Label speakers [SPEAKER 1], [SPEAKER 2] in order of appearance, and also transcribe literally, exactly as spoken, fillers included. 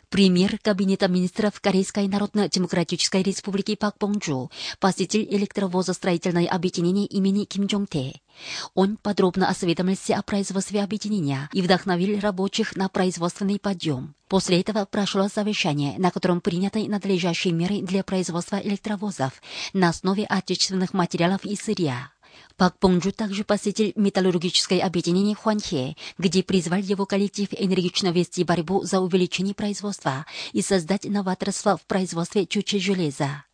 [SPEAKER 1] Премьер Кабинета министров Корейской Народно-Демократической Республики Пак Бонджу посетил электровозостроительное объединение имени Ким Чжонг-таe. Он подробно осведомился о производстве объединения и вдохновил рабочих на производственный подъем. После этого прошло совещание, на котором приняты надлежащие меры для производства электровозов на основе отечественных материалов и сырья. Пак Бонджу также посетил металлургическое объединение Хванхе, где призвал его коллектив энергично вести борьбу за увеличение производства и создать новаторство в производстве чучел железа.